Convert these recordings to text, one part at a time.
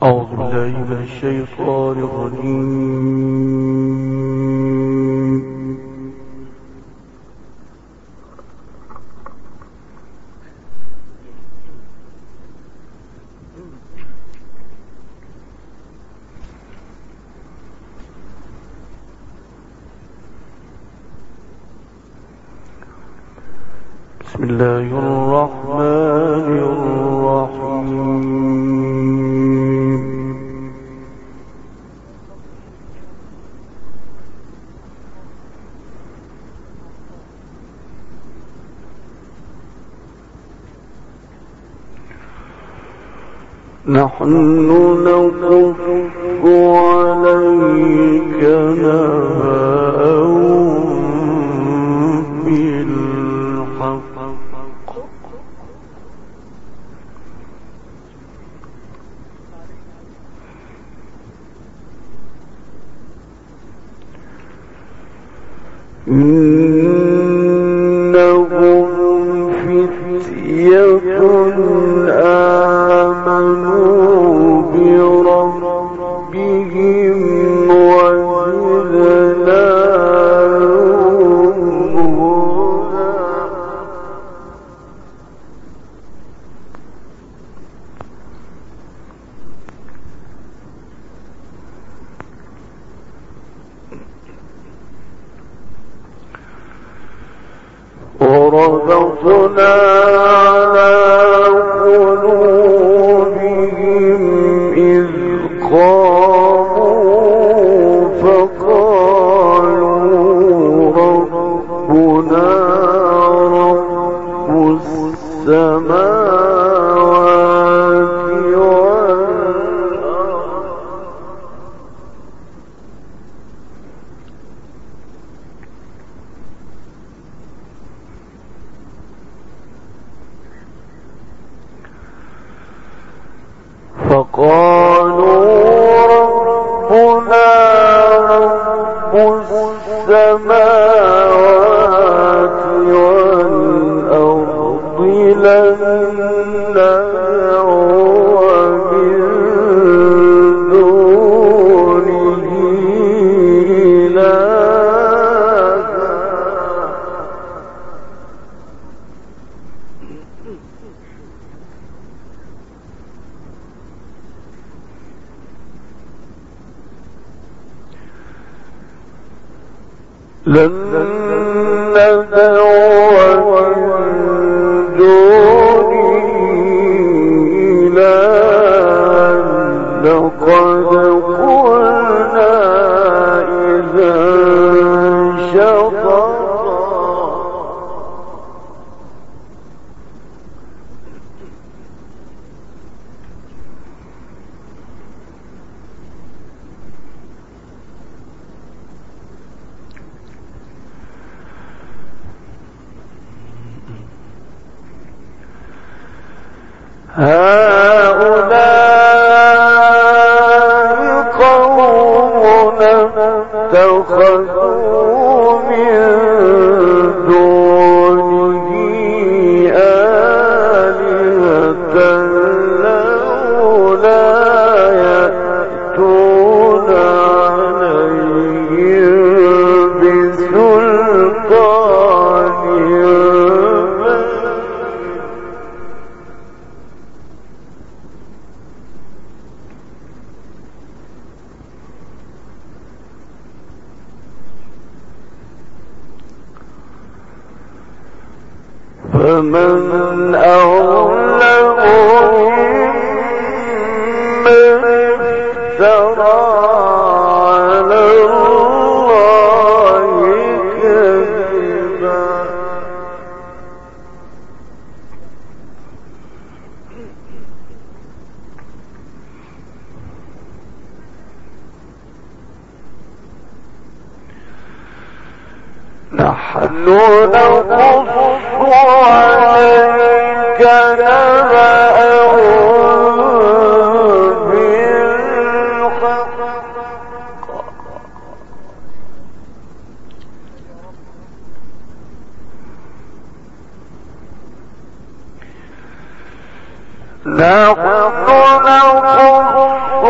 أعوذ بالله من الشيطان الرجيم. بسم الله الرحمن الرحيم. نحن نقص عليك نبأهم بالحق إنهم فتية آمنوا بربهم وزدناهم وربطنا على قلوبهم إذ قاموا فقالوا ربنا رب السماوات والأرض فقالوا ربنا رب السماوات والأرض لن ندعو من دونه إلها لن ندعو من دونه إلها لقد قلنا إذا شططا هؤلاء قومنا اتخذوا من دونه آلهة لولا يأتون عليهم بسلطان فمن أظلم ممن افترى على الله كذبا نحن نقص عليك نبأهم بالحق نحن نقص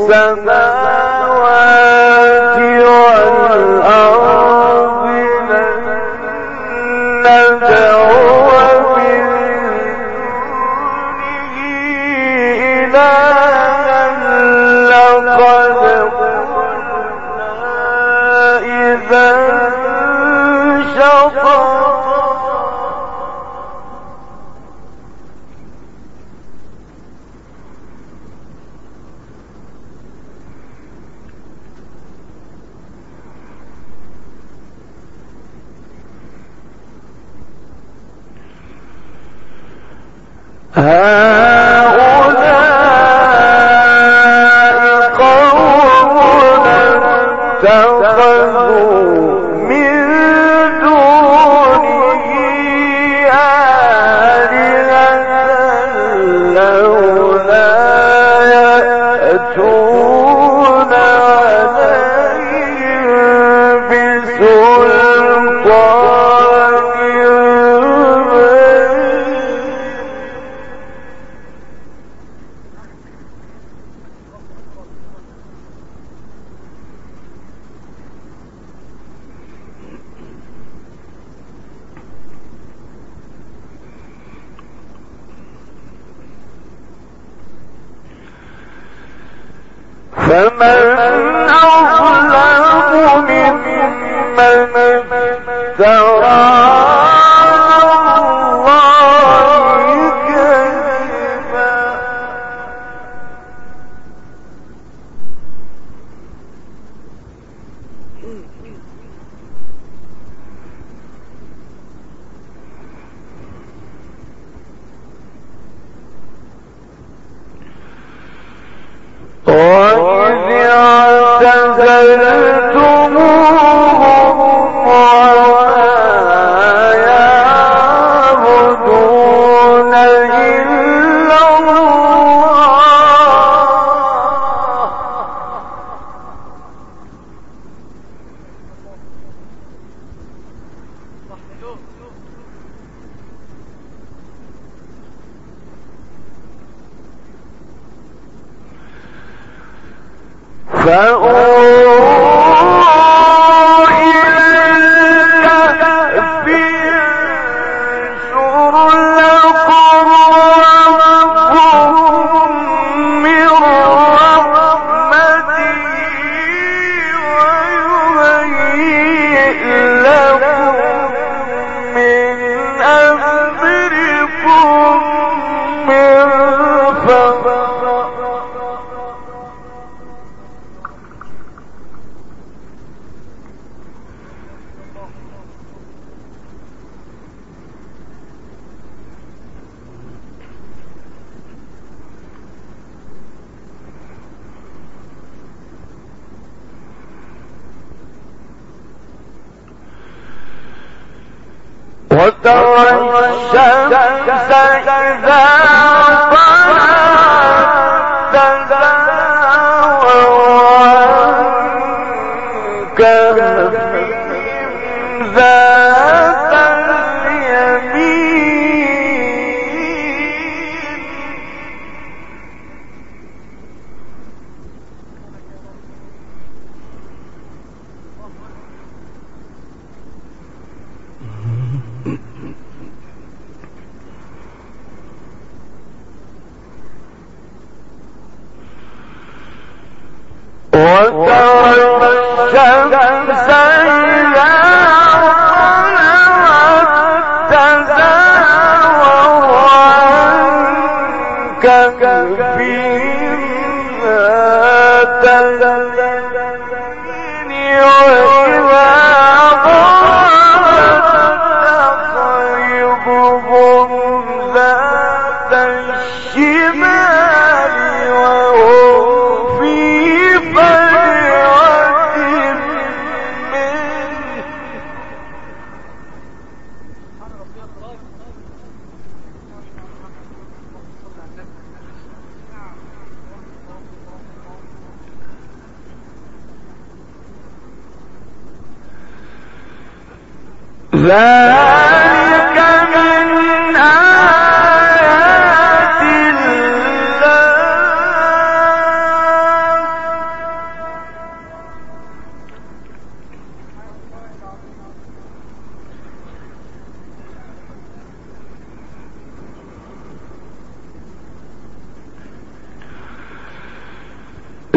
السماوات والأرض لن ندعو من دونه إلها لقد قلنا إذا شططا هؤلاء قومنا اتخذوا من دونه آلهة لولا يأتون عليهم بسلطان فمن أظلم ممن افترى على الله كذبا وإذ اعتزلتموهم وما يعبدون إلا الله فأووا إلى الكهف ينشر لكم ربكم من رحمته ويهيئ لكم من أمركم مرفقا وترى الشمس إذا طلعت تزاور عن كهفهم ذات اليمين وترى الشمس إذا طلعت تزاور عن كهفهم ذات اليمين وإذا غابت تقرضهم ذات الشمال وهم في فجوة منه ذلك من آيات الله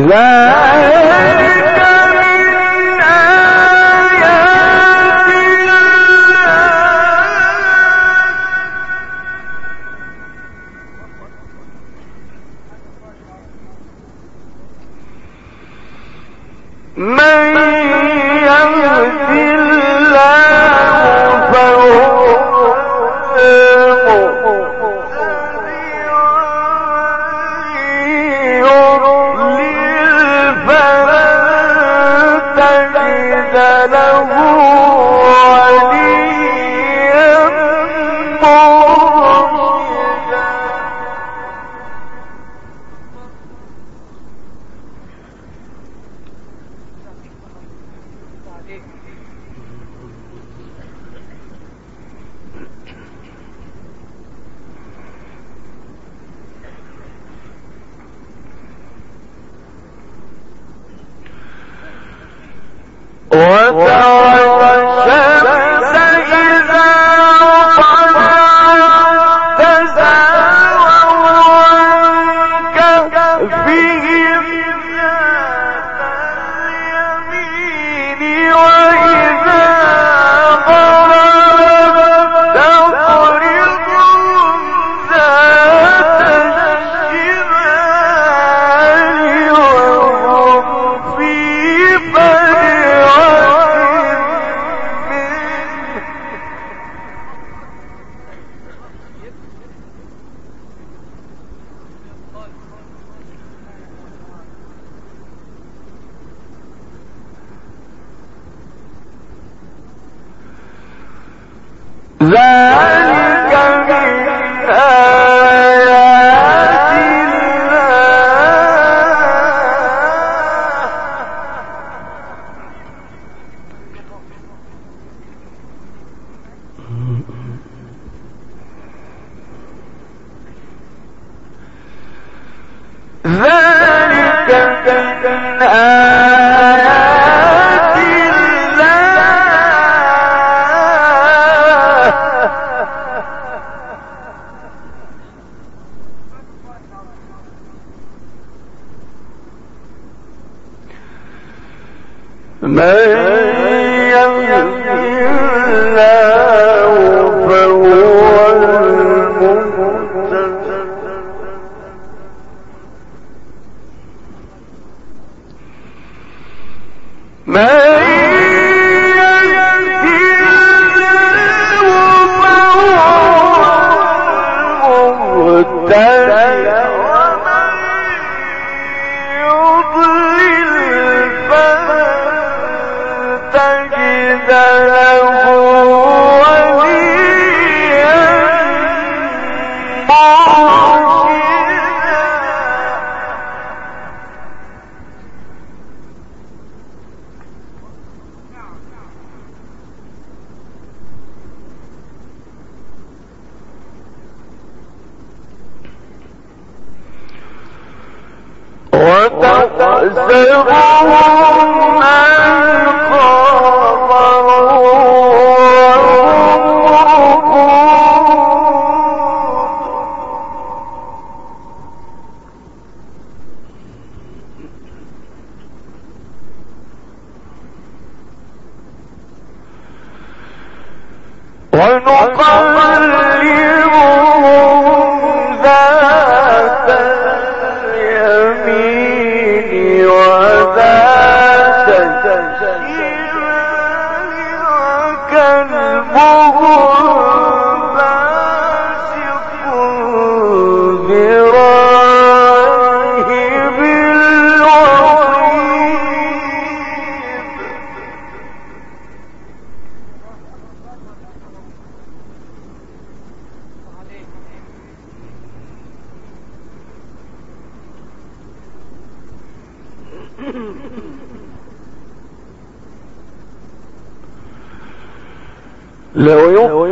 لو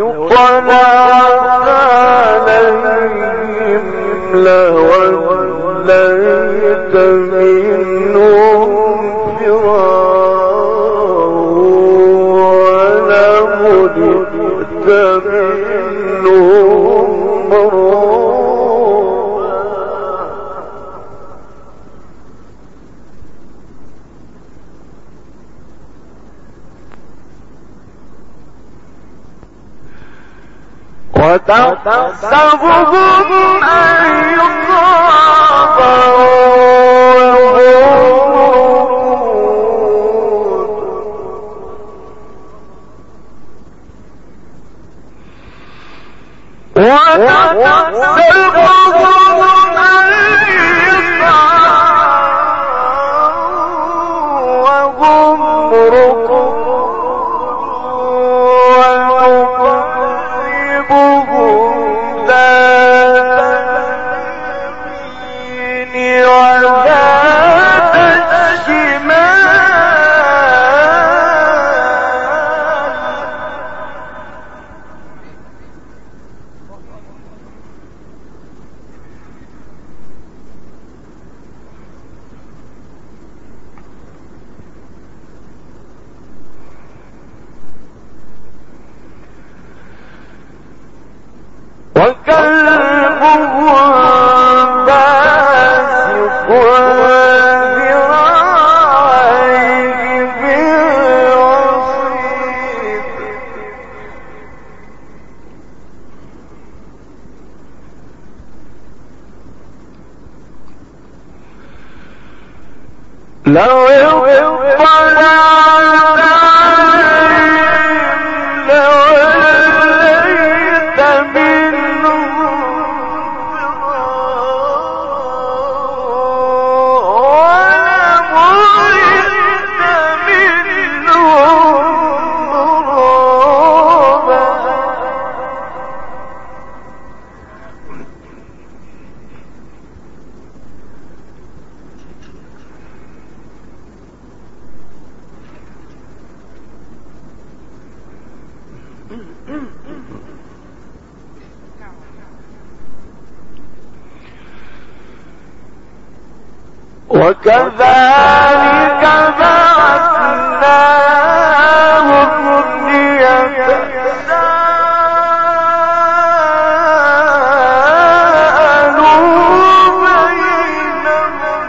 يطلع عليهم لوليت منهم فرارا ولملئت منهم رعبا وتحسبهم لو وكذلك بعثناهم ليتساءلوا بينهم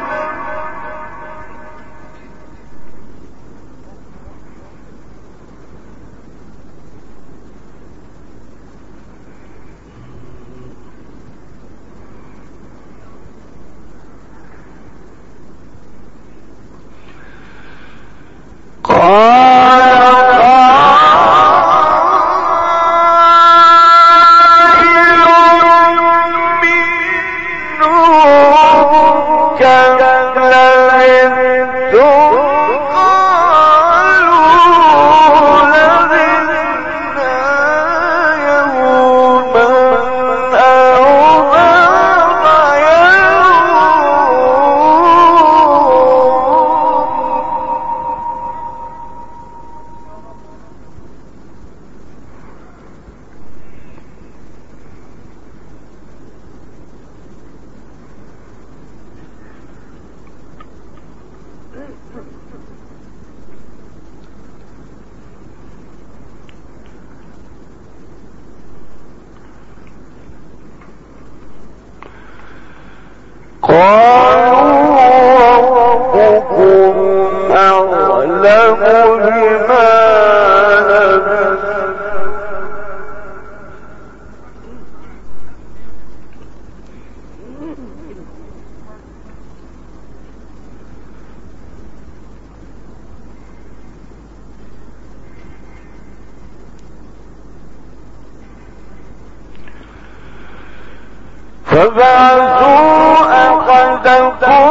فبعثوا أحدكم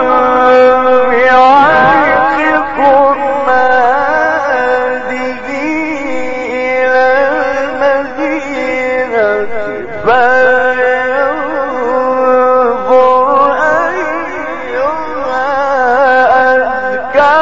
بعيركم هذه إلى المدينة فلينظر أيها أزكى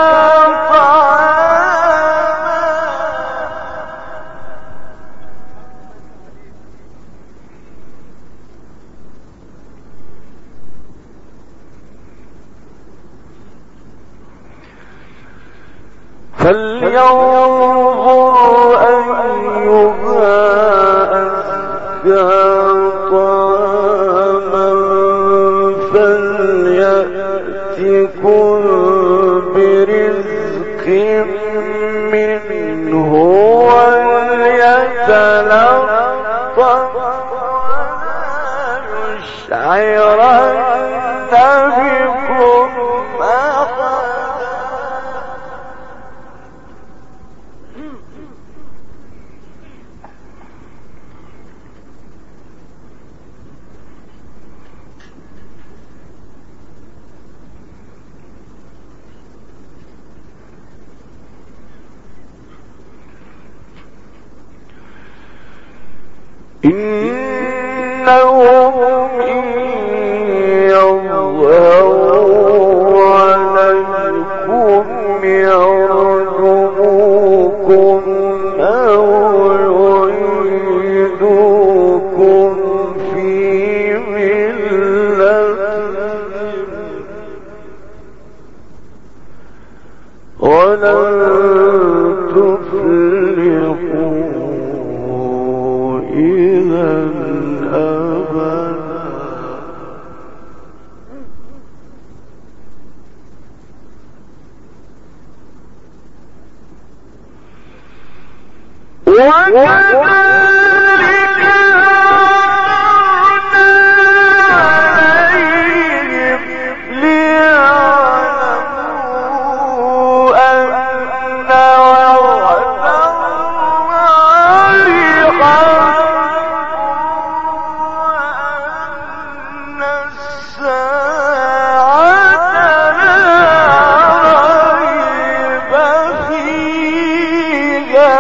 فلينظر أيها أزكى طعاما فليأتكم برزق منه وليتلطف إنهم إن يظهروا عليكم يرجموكم أو يعيدوكم في ملتهم ولن تفلحوا إذا أبدا. وكذلك عليهم ليعلموا أن وعد الله حق وأن الساعة لا ريب فيها.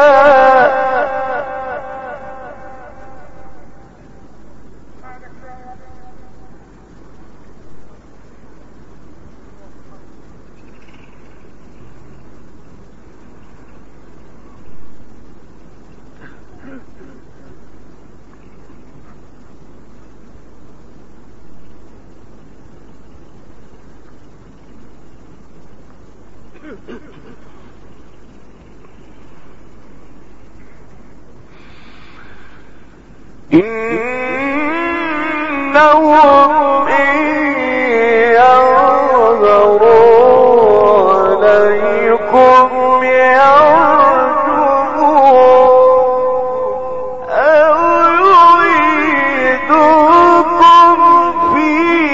إنهم إن يظهروا عليكم يرجموكم أو يعيدوكم في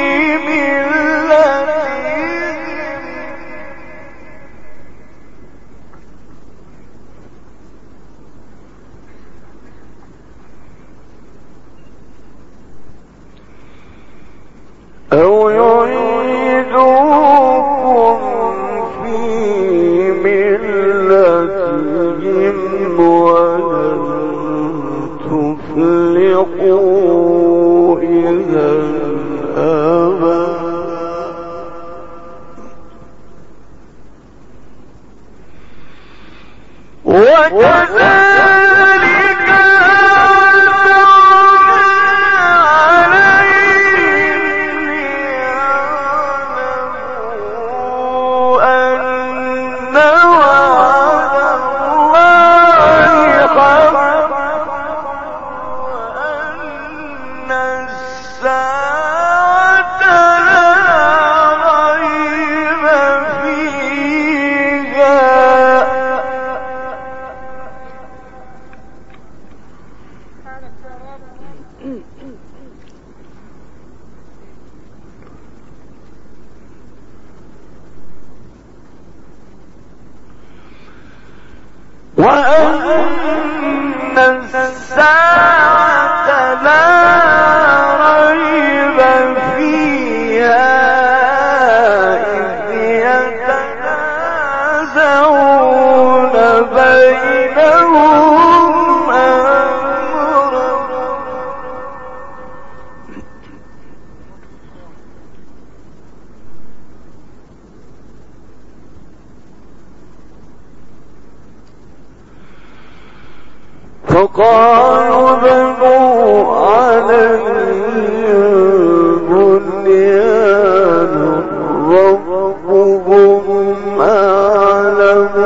ملتهم أو يعيدوكم في ملتهم ولن تفلحوا إذا أبدا. وكذلك وأن الساعة لا ريب فيها إذ يتنازعون بينهم أمرهم فقالوا بنوا عليهم بنيان ربهم أعلم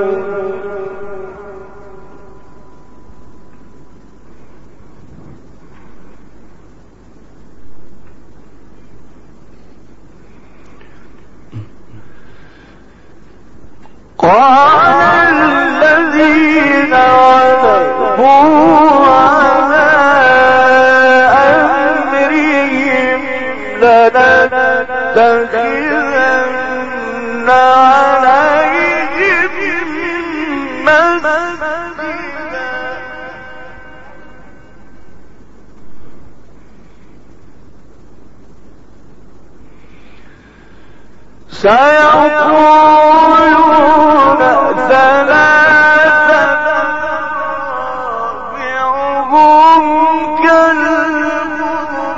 قال الذين غلبوا على أمرهم لنتخذن عليهم مسجدا سيقولون ثلاثة رابعهم كلبهم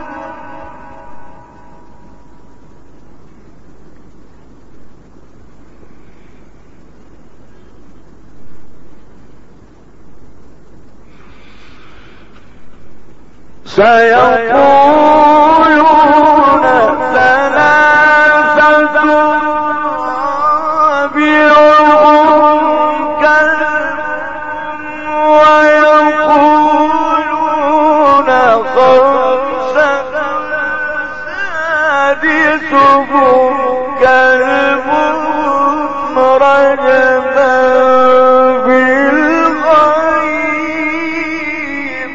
سيقولون ثلاثة رابعهم كلبهم ويقولون خمسة سادسهم كلبهم رجما بالغيب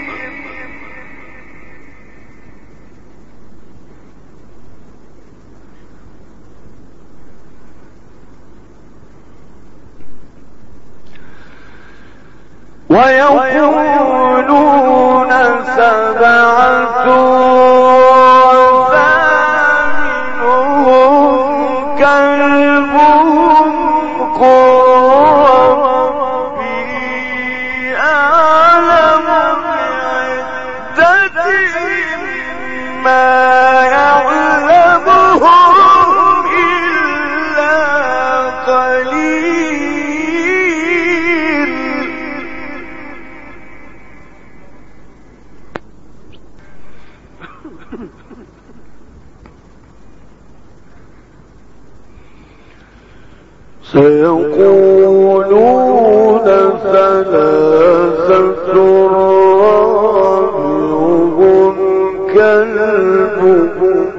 ويقولون سبعة وثامنهم كلبهم قل ربي أعلم بعدتهم ما يعلمهم إلا قليل سيقولون ثلاثة رابعهم كلبهم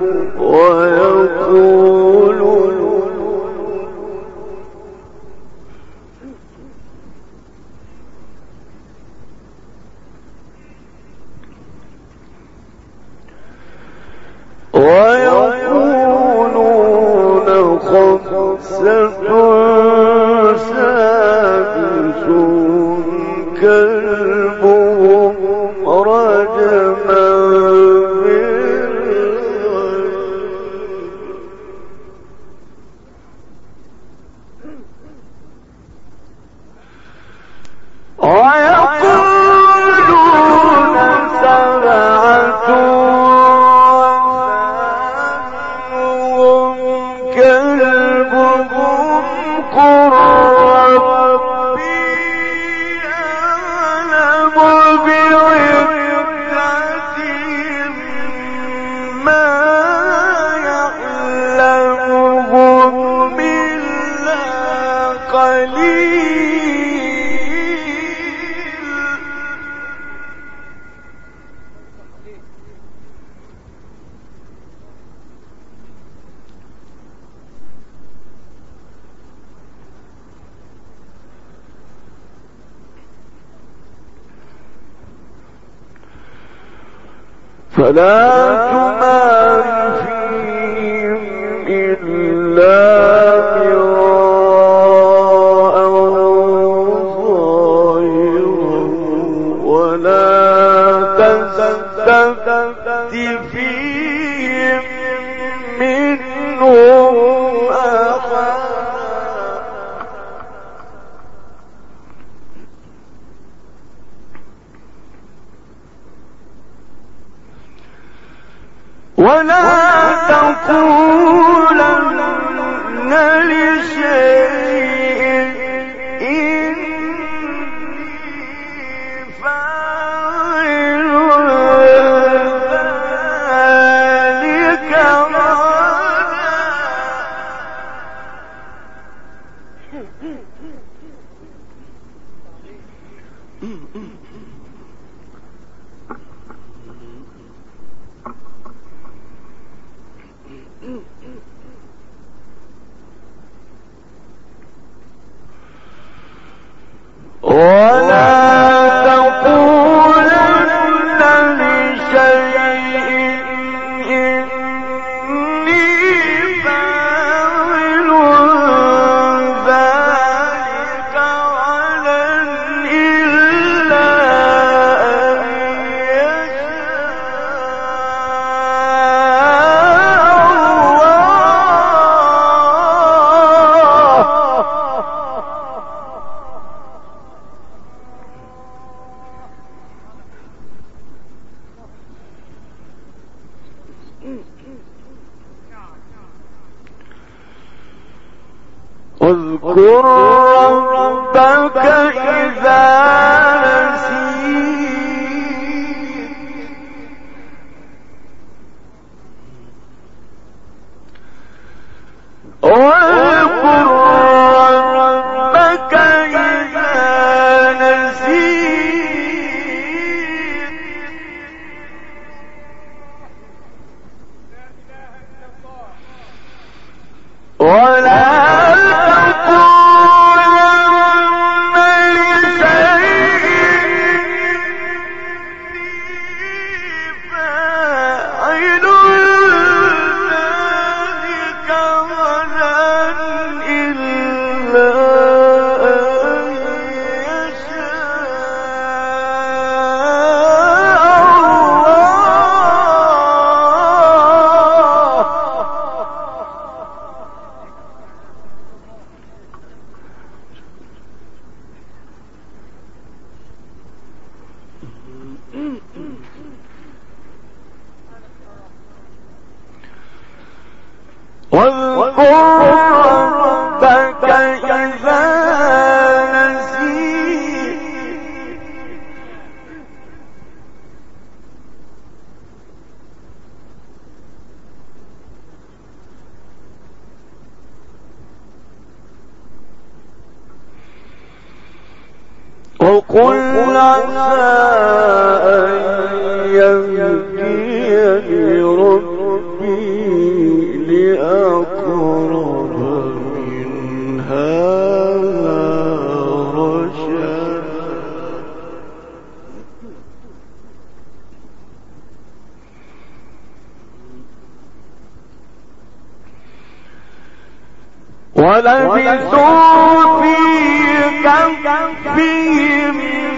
ويقولون خمسة سادسهم كلبهم رجما ويقولون سبعة وثامنهم كلبهم قل ربي أعلم بعدتهم ما يعلمهم إلا قليل فلا تمار فيهم إلا مراء ظاهرا ولا تستفت فيهم منهم أحدا ولا تقولن لشيء إني فاعل ذلك غدا ولا تقولن لشيء إني واذكر ربك إذا نسيت واذكر ربك إذا نسيت ولا واذكر ربك إذا نسيت وقل عسى أن يهديني ربي لأقرب من هذا رشدا ولبثوا في كهفهم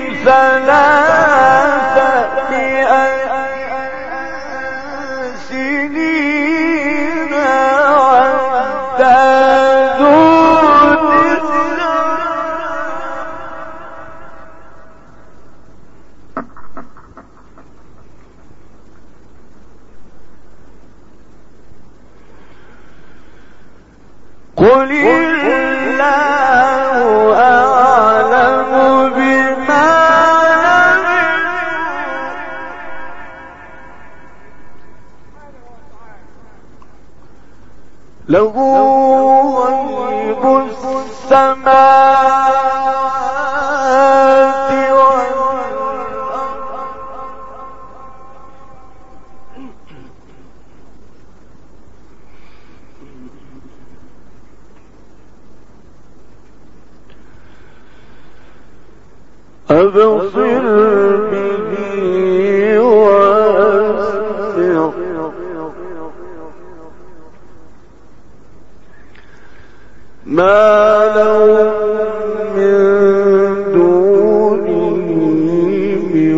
300 سنين وازدادوا تسعا قل الله أعلم بما له غيب السماوات والأرض أبصر به وأسمع ما لهم من دونه من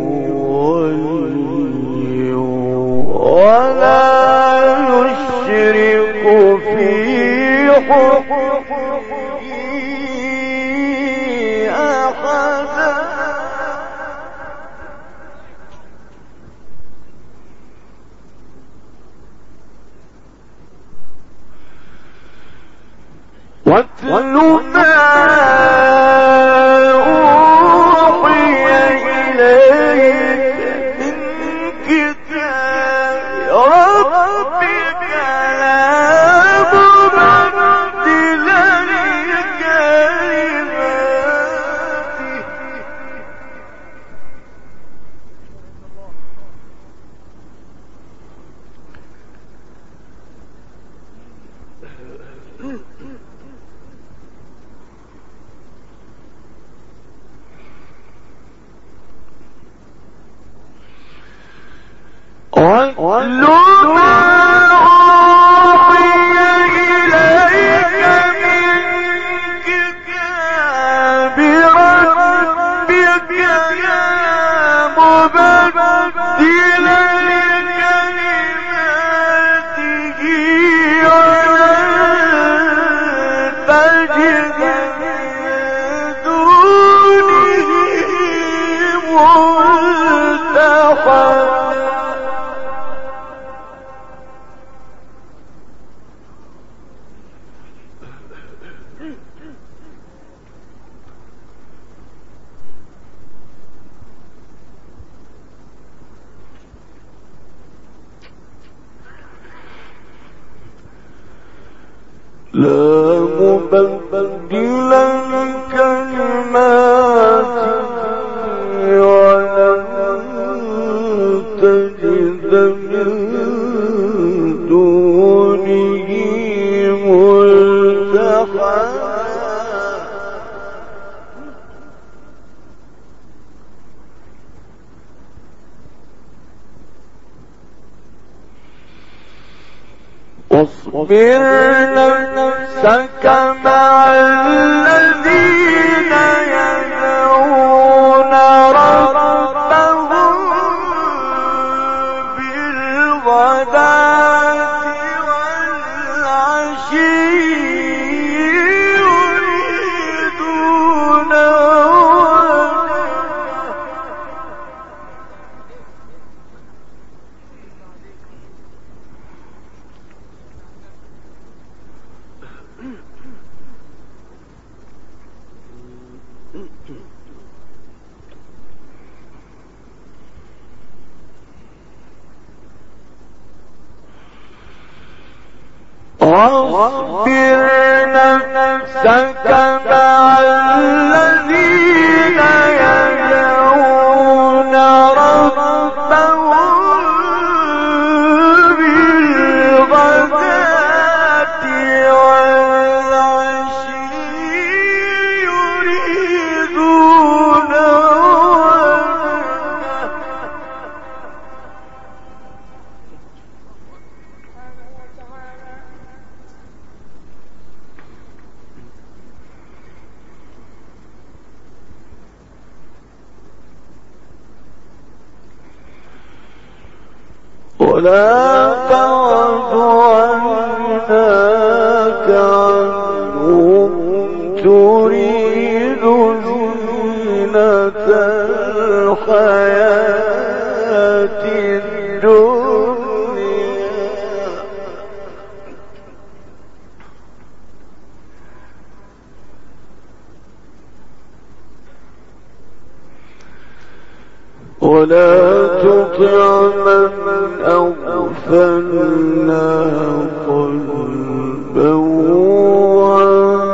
ولي ولا يشرك في حكمه أحدا واتل ما أوحي إليك من كتاب ربك لا مبدل لكلماته واتل ما أوحي إليك من كتاب ربك لا مبدل لكلماته ولن تجد من دونه ملتحدا لا مبدل لكلماته ولن تجد من دونه ملتحدا واصبر نفسك مع الذين يدعون ربهم بالغداة والعشي يريدون واصبر نفسك مع الذين يدعون ربهم بالغداة والعشي يريدون ولا تعد عيناك عنهم تريد زينة الحياة الدنيا ولا تطع من أغفلنا قلبه عن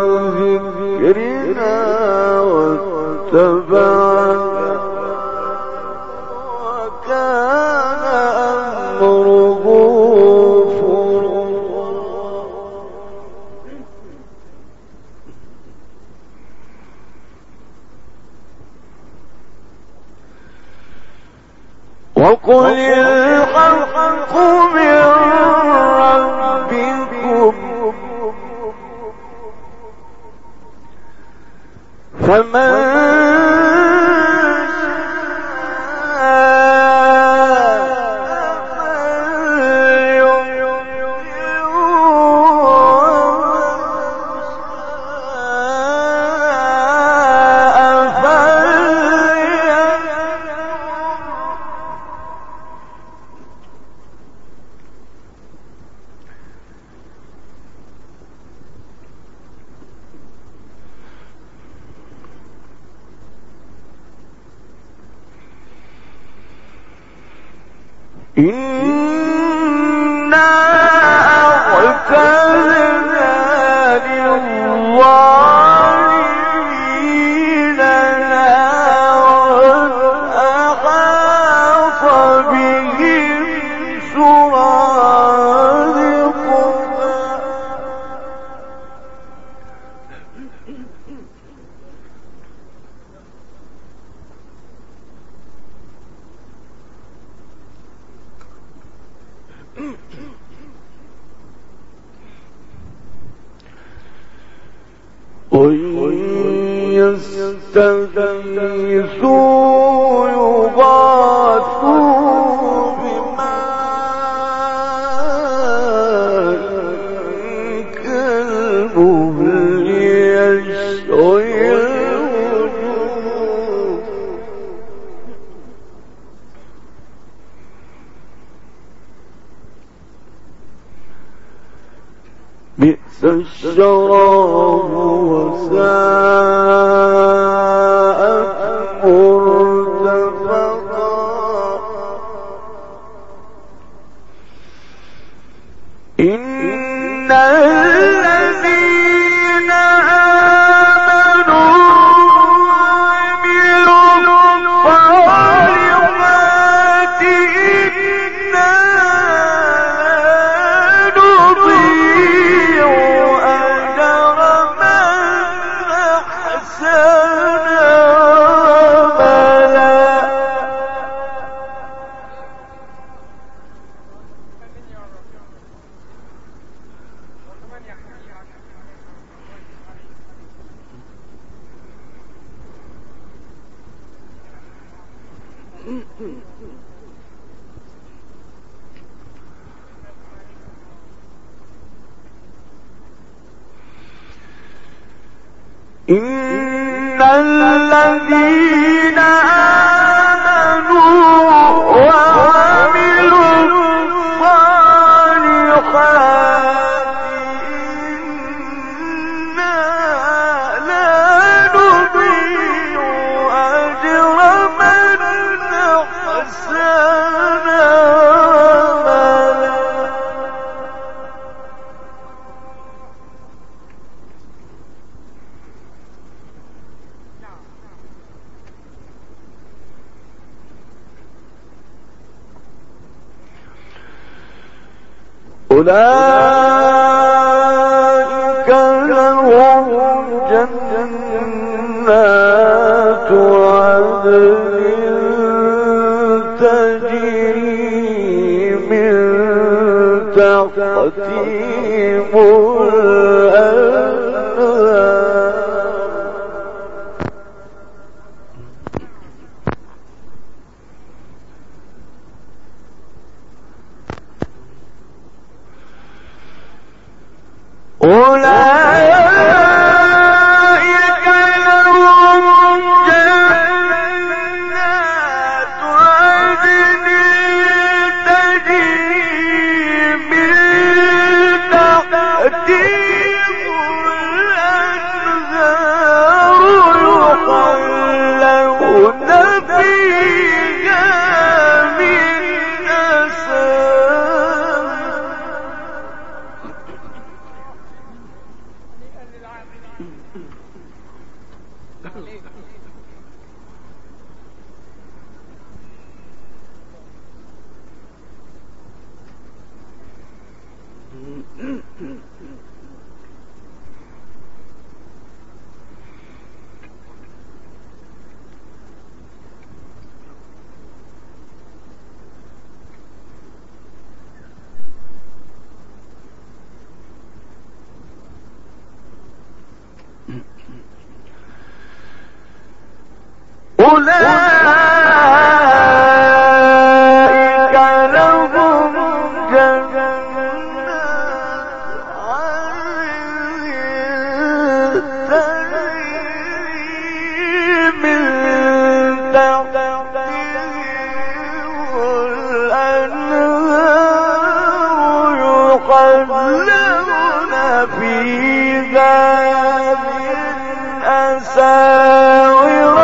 ذكرنا واتبع وكان أمره فرطا وقل الحق من ربكم فمن إنا أعتدنا للظالمين نارا أحاط بهم سرادقها وإن يستغيثوا يغاثوا بماء كالمهل يشوي الوجوه بئس الشراب وساءت مرتفقا إن الذين إن الذين آمنوا وعملوا الصالحات إنا لا نضيع أجر من أحسن عملا. أولئك لهم جنات عدن تجري من تحتهم أولئك لهم جنات عدن تجري من تحتهم الأنهار يحلون فيها من أولئك لهم جنات عدن تجري من تحتهم الأنهار يحلون فيها من أساور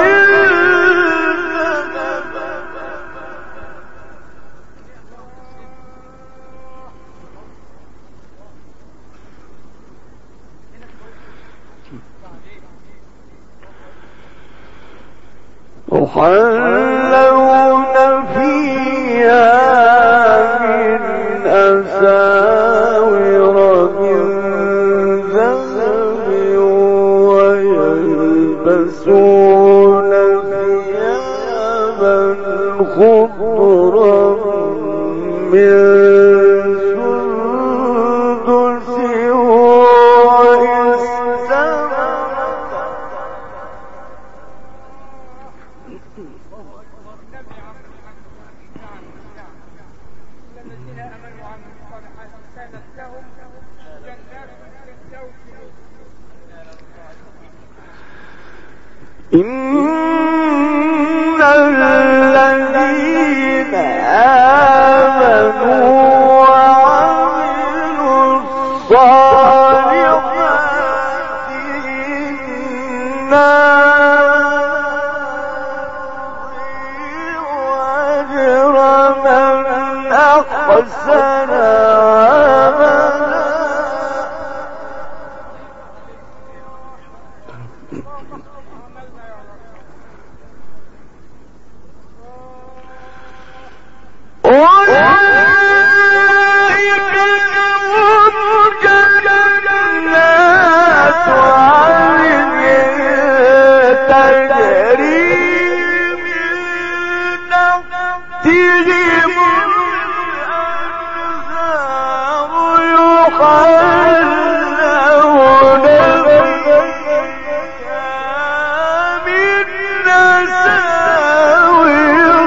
يحلون فيها من أساور من ذهب ويلبسون ثيابا خضرا من سندس إن الذين آمنوا وعملوا الصالحات إنا أجر من أحسن عملا. أولئك لهم جنات عدن تجري من تحتهم الأنهار يحلون فيها من أساور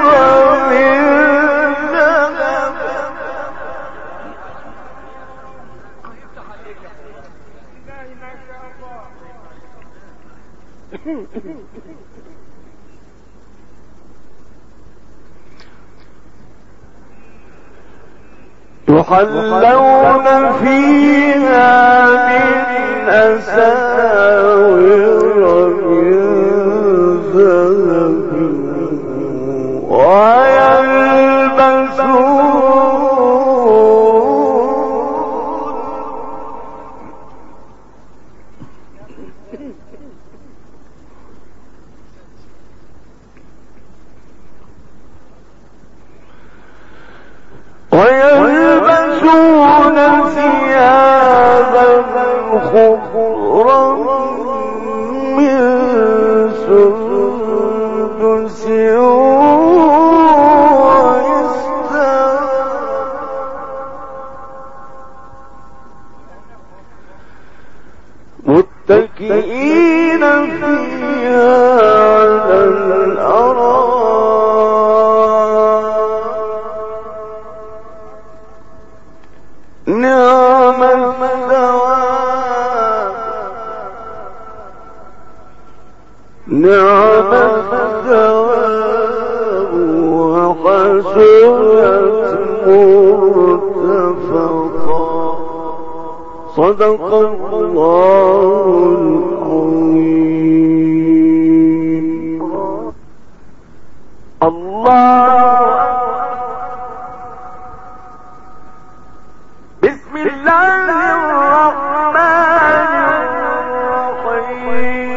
يحلون فيها من أساور من ذهب ويلبسون ثيابا خضرا من سندس متكئين فيها على الأرائك نعم الثواب وحسنت مرتفقا صدق الله العظيم. الله بسم الله الرحمن الرحيم.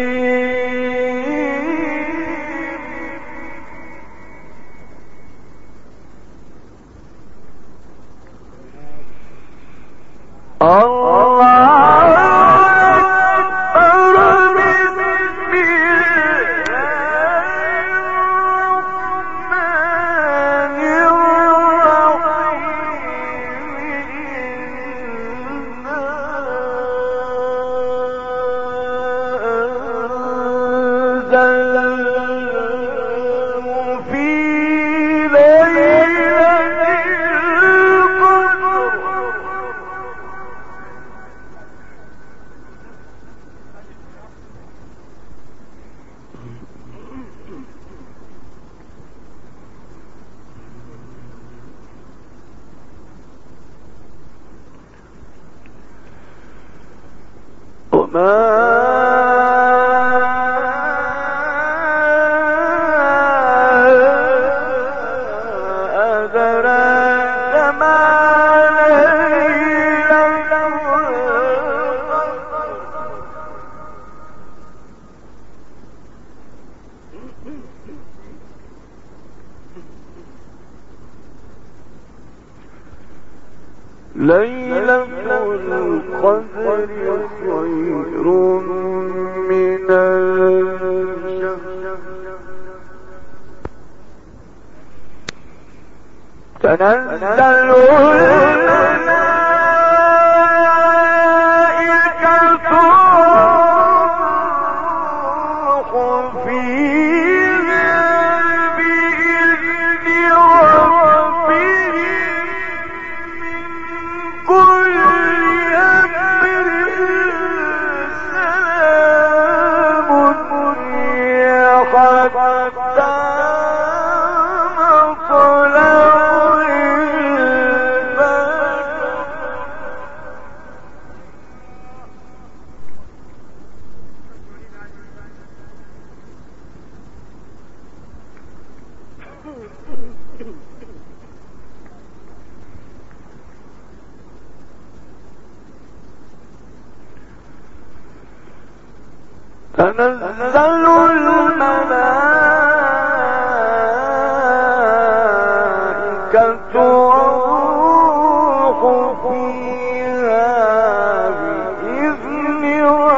ليلة القدر خير من الشهر تنزل الملائكة والروح فيها بإذن ربهم كل أمر سلام هي حتى مطلع الفجر. تنزل الملائكة والروح فيها بإذن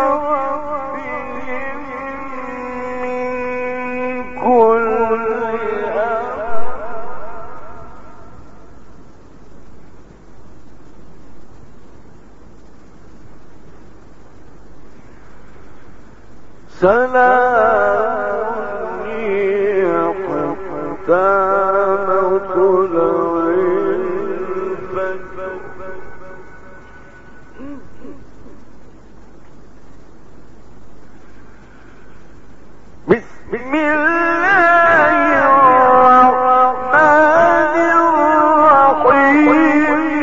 ربهم من كل أمر سلام هي حتى مطلع الفجر. بسم الله الرحمن الرحيم.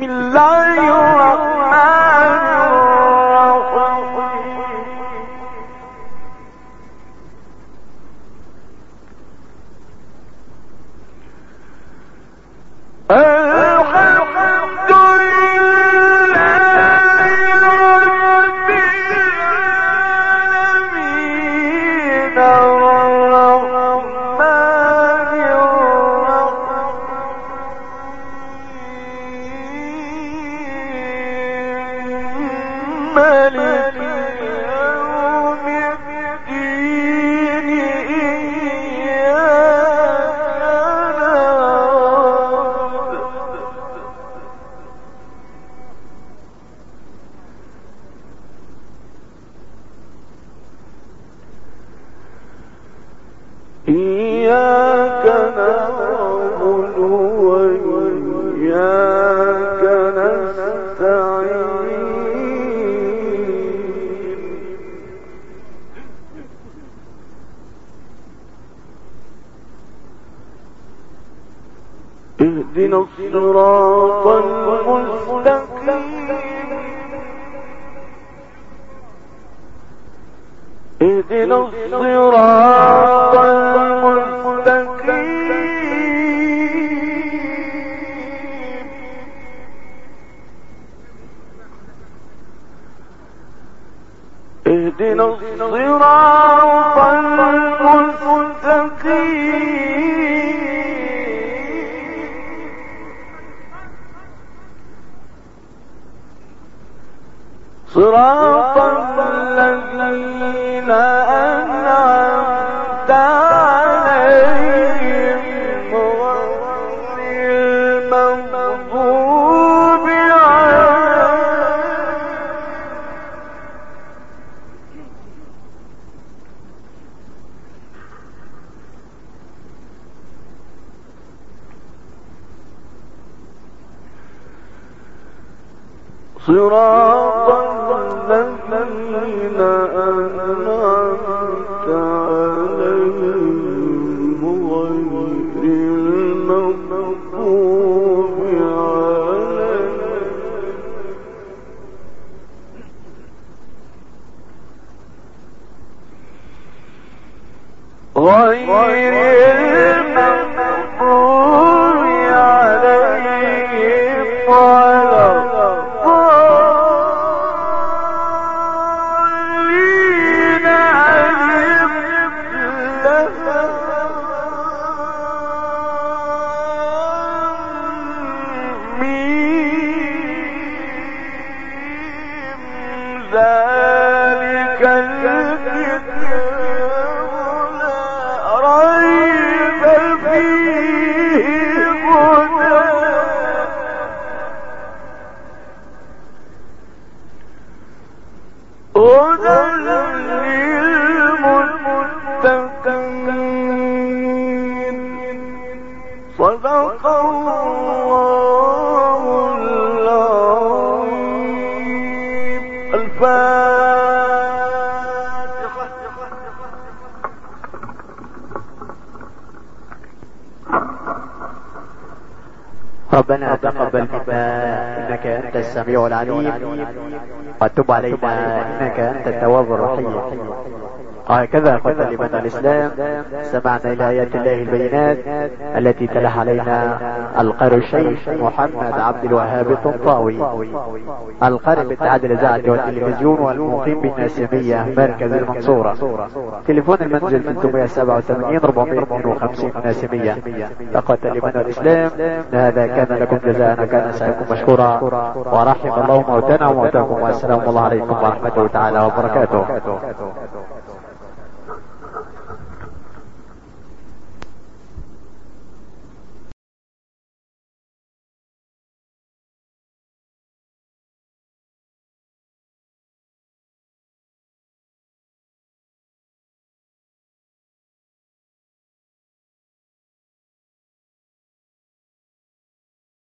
الله الرحمن الرحيم. الحمد لله رب العالمين الرحمن الرحيم مالك يوم الدين إياك نعبد وإياك نستعين. اهدنا الصراط المستقيم. اهدنا الصراط المستقيم. اهدنا الصراط المستقيم. صراط الذين أنعمت عليهم غير المغضوب عليهم. صراط الذين أنعمت عليهم غير المغضوب عليهم غير المغضوب عليهم ولا الضالين. ذلك الكتاب لا ريب فيه هدى للمتقين. صدق الله العظيم. الفاتحة. ربنا تقبل منا إنك أنت السميع العليم وتب علينا إنك أنت التواب الرحيم. وهكذا أخوة الإيمان الإسلام سمعنا إلى آيات الله البينات التي تلح علينا القارئ الشيخ محمد عبد الوهاب الطنطاوي، القارئ باتحاد الإذاعة والتلفزيون والمقيم بالناسمية مركز المنصورة. تليفون المنزل 387 452 ناسمية. أخوة الإيمان الإسلام هذا كان لكم جزاء وكان سعيكم مشكورا، ورحم الله موتانا وموتاكم، والسلام الله عليكم ورحمة الله تعالى وبركاته.